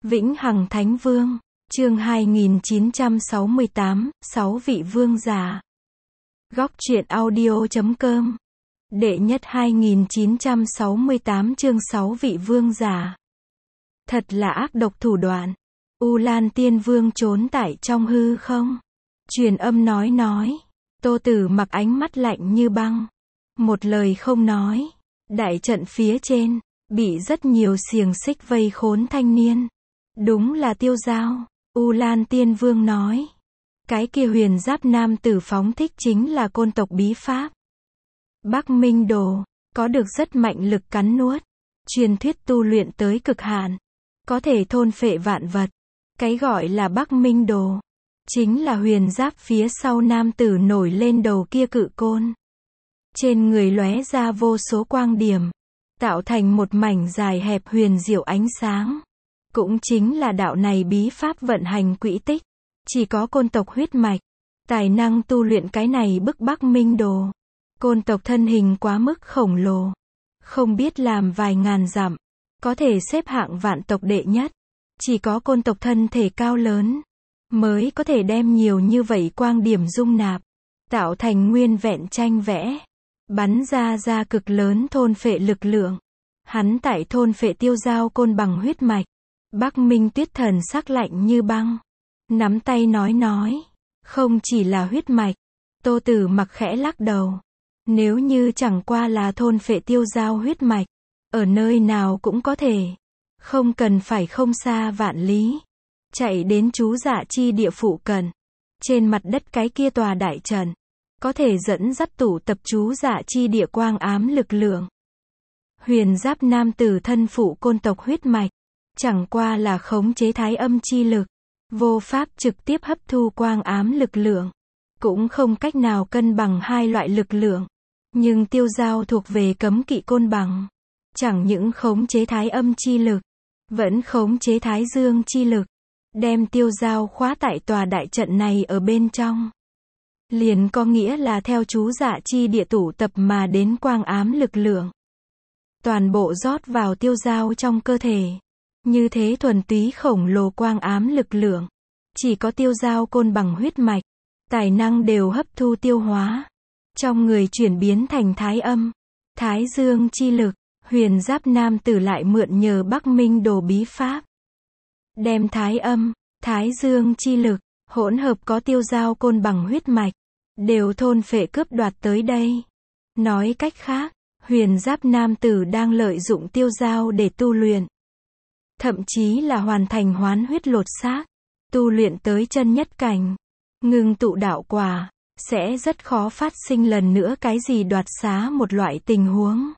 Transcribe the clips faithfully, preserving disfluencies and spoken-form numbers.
Vĩnh Hằng Thánh Vương, chương hai nghìn chín trăm sáu mươi tám, sáu vị vương giả. Góc truyện audio chấm com. Đệ nhất hai nghìn chín trăm sáu mươi tám chương sáu vị vương giả. Thật là ác độc thủ đoạn. U Lan Tiên Vương trốn tại trong hư không. Truyền âm nói nói. Tô Tử Mặc ánh mắt lạnh như băng. Một lời không nói. Đại trận phía trên, bị rất nhiều xiềng xích vây khốn thanh niên. Đúng là tiêu dao. U Lan Tiên Vương nói. Cái kia huyền giáp nam tử phóng thích chính là côn tộc bí pháp. Bắc Minh Đồ, có được rất mạnh lực cắn nuốt. Truyền thuyết tu luyện tới cực hạn. Có thể thôn phệ vạn vật. Cái gọi là Bắc Minh Đồ, chính là huyền giáp phía sau nam tử nổi lên đầu kia cự côn. Trên người lóe ra vô số quang điểm, tạo thành một mảnh dài hẹp huyền diệu ánh sáng. Cũng chính là đạo này bí pháp vận hành quỹ tích. Chỉ có côn tộc huyết mạch, tài năng tu luyện cái này bức Bắc Minh Đồ. Côn tộc thân hình quá mức khổng lồ. Không biết làm vài ngàn dặm, có thể xếp hạng vạn tộc đệ nhất. Chỉ có côn tộc thân thể cao lớn, mới có thể đem nhiều như vậy quang điểm dung nạp, tạo thành nguyên vẹn tranh vẽ. Bắn ra ra cực lớn thôn phệ lực lượng. Hắn tại thôn phệ tiêu dao côn bằng huyết mạch. Bắc Minh Tuyết thần sắc lạnh như băng. Nắm tay nói nói. Không chỉ là huyết mạch. Tô Tử Mặc khẽ lắc đầu. Nếu như chẳng qua là thôn phệ tiêu dao huyết mạch, ở nơi nào cũng có thể. Không cần phải không xa vạn lý. Chạy đến chú dạ chi địa phụ cận. Trên mặt đất cái kia tòa đại trận, có thể dẫn dắt tụ tập chú dạ chi địa quang ám lực lượng. Huyền giáp nam tử thân phụ côn tộc huyết mạch, chẳng qua là khống chế thái âm chi lực, vô pháp trực tiếp hấp thu quang ám lực lượng, cũng không cách nào cân bằng hai loại lực lượng. Nhưng tiêu dao thuộc về cấm kỵ côn bằng, chẳng những khống chế thái âm chi lực, vẫn khống chế thái dương chi lực, đem tiêu dao khóa tại tòa đại trận này ở bên trong. Liền có nghĩa là theo chú dạ chi địa tụ tập mà đến quang ám lực lượng. Toàn bộ rót vào tiêu dao trong cơ thể. Như thế thuần túy khổng lồ quang ám lực lượng. Chỉ có tiêu dao côn bằng huyết mạch. Tài năng đều hấp thu tiêu hóa. Trong người chuyển biến thành thái âm, thái dương chi lực. Huyền giáp nam tử lại mượn nhờ Bắc Minh Đồ bí pháp. Đem thái âm, thái dương chi lực, hỗn hợp có tiêu dao côn bằng huyết mạch, đều thôn phệ cướp đoạt tới đây. Nói cách khác, huyền giáp nam tử đang lợi dụng tiêu dao để tu luyện. Thậm chí là hoàn thành hoán huyết lột xác, tu luyện tới chân nhất cảnh, ngưng tụ đạo quả, sẽ rất khó phát sinh lần nữa cái gì đoạt xá một loại tình huống.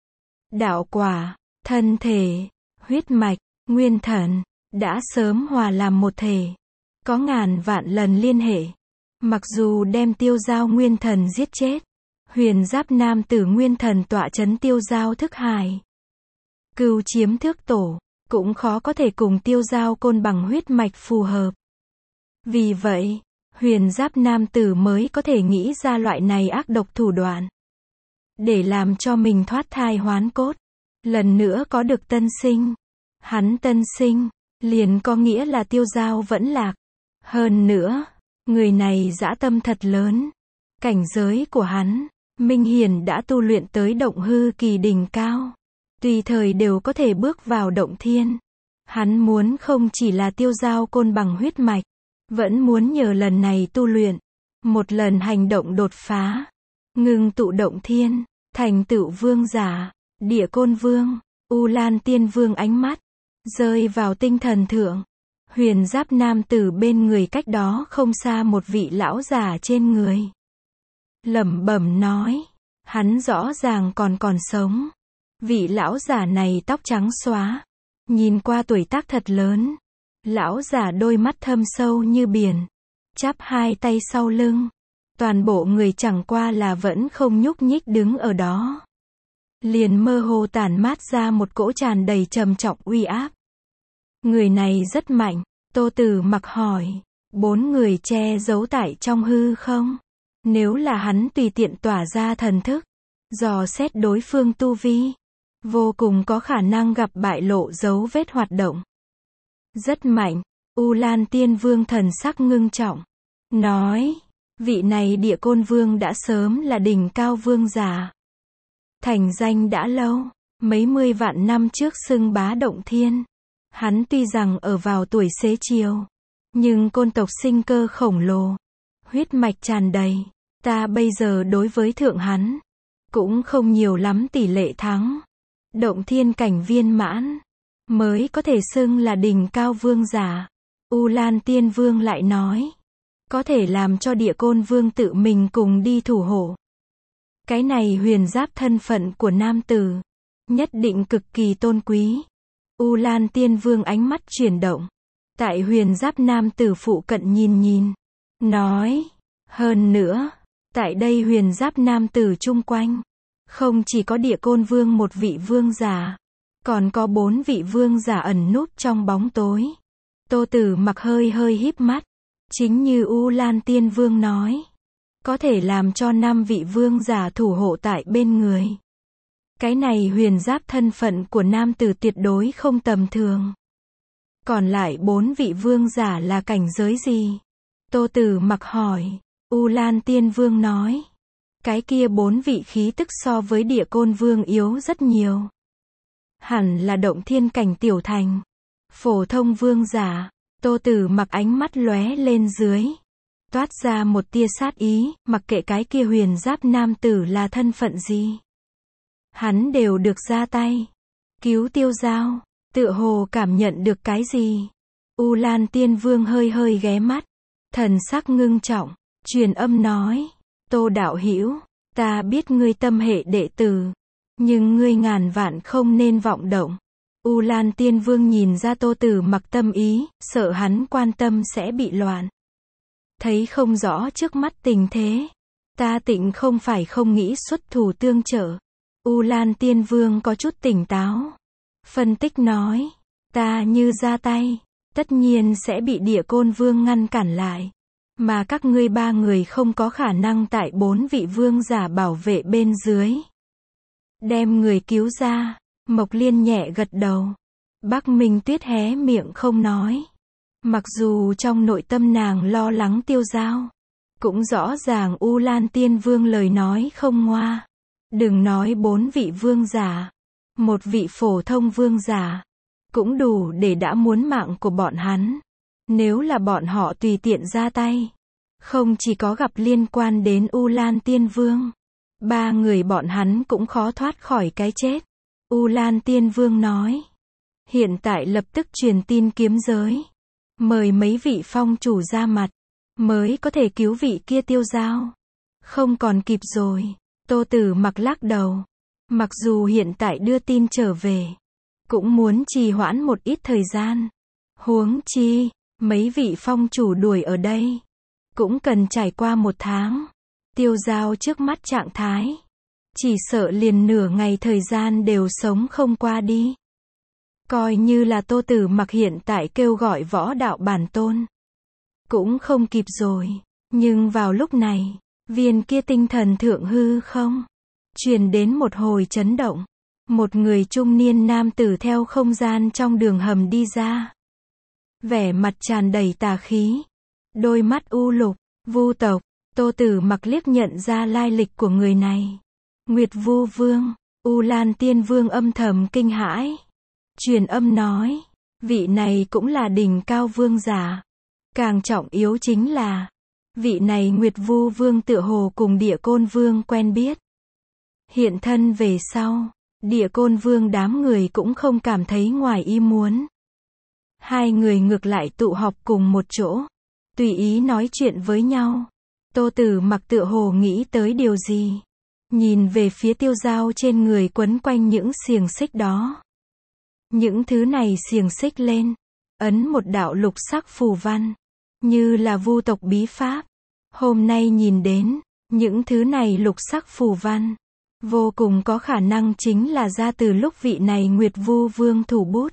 Đạo quả, thân thể, huyết mạch, nguyên thần, đã sớm hòa làm một thể. Có ngàn vạn lần liên hệ. Mặc dù đem tiêu dao nguyên thần giết chết, huyền giáp nam tử nguyên thần tọa chấn tiêu dao thức hải, cừu chiếm thước tổ, cũng khó có thể cùng tiêu dao côn bằng huyết mạch phù hợp. Vì vậy, huyền giáp nam tử mới có thể nghĩ ra loại này ác độc thủ đoạn. Để làm cho mình thoát thai hoán cốt, lần nữa có được tân sinh. Hắn tân sinh, liền có nghĩa là tiêu dao vẫn lạc. Hơn nữa, người này dã tâm thật lớn. Cảnh giới của hắn, minh hiển đã tu luyện tới động hư kỳ đỉnh cao. Tùy thời đều có thể bước vào động thiên. Hắn muốn không chỉ là tiêu dao côn bằng huyết mạch, vẫn muốn nhờ lần này tu luyện, một lần hành động đột phá, ngưng tụ động thiên, thành tựu vương giả, địa côn vương. U Lan Tiên Vương ánh mắt rơi vào tinh thần thượng. Huyền giáp nam tử bên người cách đó không xa một vị lão già trên người. Lẩm bẩm nói, hắn rõ ràng còn còn sống. Vị lão già này tóc trắng xóa, nhìn qua tuổi tác thật lớn. Lão già đôi mắt thâm sâu như biển, chắp hai tay sau lưng. Toàn bộ người chẳng qua là vẫn không nhúc nhích đứng ở đó. Liền mơ hồ tản mát ra một cỗ tràn đầy trầm trọng uy áp. Người này rất mạnh. Tô Tử Mặc hỏi, bốn người che giấu tại trong hư không? Nếu là hắn tùy tiện tỏa ra thần thức, dò xét đối phương tu vi, vô cùng có khả năng gặp bại lộ dấu vết hoạt động. Rất mạnh. U Lan Tiên Vương thần sắc ngưng trọng. Nói. Vị này Địa Côn Vương đã sớm là đỉnh cao vương giả. Thành danh đã lâu. Mấy mươi vạn năm trước xưng bá động thiên. Hắn tuy rằng ở vào tuổi xế chiều. Nhưng côn tộc sinh cơ khổng lồ. Huyết mạch tràn đầy. Ta bây giờ đối với thượng hắn. Cũng không nhiều lắm tỷ lệ thắng. Động thiên cảnh viên mãn. Mới có thể xưng là đỉnh cao vương giả. U Lan Tiên Vương lại nói. Có thể làm cho Địa Côn Vương tự mình cùng đi thủ hộ. Cái này huyền giáp thân phận của nam tử. Nhất định cực kỳ tôn quý. U Lan Tiên Vương ánh mắt chuyển động. Tại huyền giáp nam tử phụ cận nhìn nhìn. Nói. Hơn nữa. Tại đây huyền giáp nam tử chung quanh. Không chỉ có Địa Côn Vương một vị vương giả. Còn có bốn vị vương giả ẩn núp trong bóng tối. Tô Tử Mặc hơi hơi híp mắt. Chính như U Lan Tiên Vương nói. Có thể làm cho năm vị vương giả thủ hộ tại bên người. Cái này huyền giáp thân phận của nam tử tuyệt đối không tầm thường. Còn lại bốn vị vương giả là cảnh giới gì? Tô Tử Mặc hỏi. U Lan Tiên Vương nói. Cái kia bốn vị khí tức so với Địa Côn Vương yếu rất nhiều. Hẳn là động thiên cảnh tiểu thành. Phổ thông vương giả. Tô Tử Mặc ánh mắt lóe lên dưới. Toát ra một tia sát ý, mặc kệ cái kia huyền giáp nam tử là thân phận gì. Hắn đều được ra tay. Cứu Tiêu Giao. Tựa hồ cảm nhận được cái gì. U Lan Tiên Vương hơi hơi ghé mắt. Thần sắc ngưng trọng. Truyền âm nói. Tô đạo hữu, ta biết ngươi tâm hệ đệ tử. Nhưng ngươi ngàn vạn không nên vọng động. U Lan Tiên Vương nhìn ra Tô Tử Mặc tâm ý, sợ hắn quan tâm sẽ bị loạn. Thấy không rõ trước mắt tình thế. Ta tịnh không phải không nghĩ xuất thủ tương trợ. U Lan Tiên Vương có chút tỉnh táo. Phân tích nói. Ta như ra tay. Tất nhiên sẽ bị Địa Côn Vương ngăn cản lại. Mà các ngươi ba người không có khả năng tại bốn vị vương giả bảo vệ bên dưới. Đem người cứu ra. Mộc Liên nhẹ gật đầu. Bắc Minh Tuyết hé miệng không nói. Mặc dù trong nội tâm nàng lo lắng Tiêu Giao. Cũng rõ ràng U Lan Tiên Vương lời nói không ngoa. Đừng nói bốn vị vương giả. Một vị phổ thông vương giả. Cũng đủ để đã muốn mạng của bọn hắn. Nếu là bọn họ tùy tiện ra tay. Không chỉ có gặp liên quan đến U Lan Tiên Vương. Ba người bọn hắn cũng khó thoát khỏi cái chết. U Lan Tiên Vương nói. Hiện tại lập tức truyền tin kiếm giới. Mời mấy vị phong chủ ra mặt. Mới có thể cứu vị kia Tiêu Giao. Không còn kịp rồi. Tô Tử Mặc lắc đầu. Mặc dù hiện tại đưa tin trở về. Cũng muốn trì hoãn một ít thời gian. Huống chi. Mấy vị phong chủ đuổi ở đây. Cũng cần trải qua một tháng. Tiêu Giao trước mắt trạng thái. Chỉ sợ liền nửa ngày thời gian đều sống không qua đi. Coi như là Tô Tử Mặc hiện tại kêu gọi võ đạo bản tôn. Cũng không kịp rồi. Nhưng vào lúc này. Viên kia tinh thần thượng hư không. Truyền đến một hồi chấn động. Một người trung niên nam tử theo không gian trong đường hầm đi ra. Vẻ mặt tràn đầy tà khí. Đôi mắt u lục. Vu tộc. Tô Tử Mặc liếc nhận ra lai lịch của người này. Nguyệt Vu Vương. U Lan Tiên Vương âm thầm kinh hãi. Truyền âm nói. Vị này cũng là đỉnh cao vương giả. Càng trọng yếu chính là. Vị này Nguyệt Vu Vương tựa hồ cùng Địa Côn Vương quen biết. Hiện thân về sau. Địa Côn Vương đám người cũng không cảm thấy ngoài ý muốn. Hai người ngược lại tụ họp cùng một chỗ. Tùy ý nói chuyện với nhau. Tô Tử Mặc tựa hồ nghĩ tới điều gì. Nhìn về phía Tiêu Giao trên người quấn quanh những xiềng xích đó. Những thứ này xiềng xích lên. Ấn một đạo lục sắc phù văn. Như là vu tộc bí pháp. Hôm nay nhìn đến. Những thứ này lục sắc phù văn. Vô cùng có khả năng chính là ra từ lúc vị này Nguyệt Vu Vương thủ bút.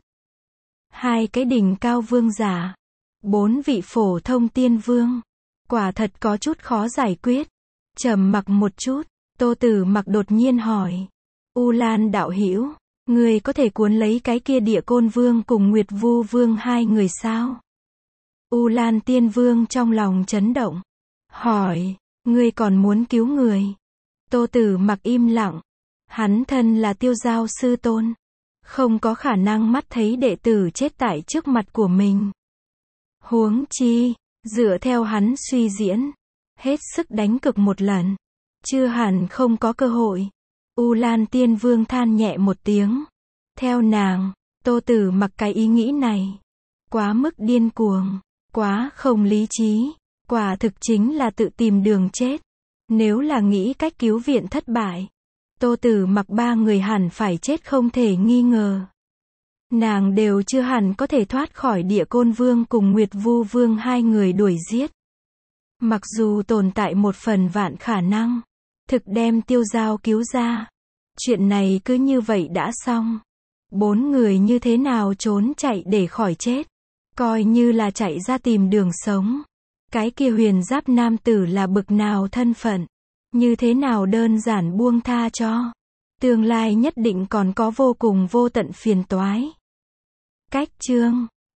Hai cái đỉnh cao vương giả. Bốn vị phổ thông tiên vương. Quả thật có chút khó giải quyết. Trầm mặc một chút. Tô Tử Mặc đột nhiên hỏi. U Lan đạo hữu. Ngươi có thể cuốn lấy cái kia Địa Côn Vương cùng Nguyệt Vu Vương hai người sao? U Lan Tiên Vương trong lòng chấn động. Hỏi, ngươi còn muốn cứu người? Tô Tử Mặc im lặng. Hắn thân là Tiêu Giao sư tôn. Không có khả năng mắt thấy đệ tử chết tại trước mặt của mình. Huống chi, dựa theo hắn suy diễn, hết sức đánh cực một lần, chưa hẳn không có cơ hội. U Lan Tiên Vương than nhẹ một tiếng. Theo nàng, Tô Tử Mặc cái ý nghĩ này quá mức điên cuồng, quá không lý trí, quả thực chính là tự tìm đường chết. Nếu là nghĩ cách cứu viện thất bại, Tô Tử Mặc ba người hẳn phải chết không thể nghi ngờ. Nàng đều chưa hẳn có thể thoát khỏi Địa Côn Vương cùng Nguyệt Vu Vương hai người đuổi giết. Mặc dù tồn tại một phần vạn khả năng thực đem Tiêu Giao cứu ra, chuyện này cứ như vậy đã xong. Bốn người như thế nào trốn chạy để khỏi chết, coi như là chạy ra tìm đường sống. Cái kia huyền giáp nam tử là bực nào thân phận, như thế nào đơn giản buông tha cho. Tương lai nhất định còn có vô cùng vô tận phiền toái. Cách chương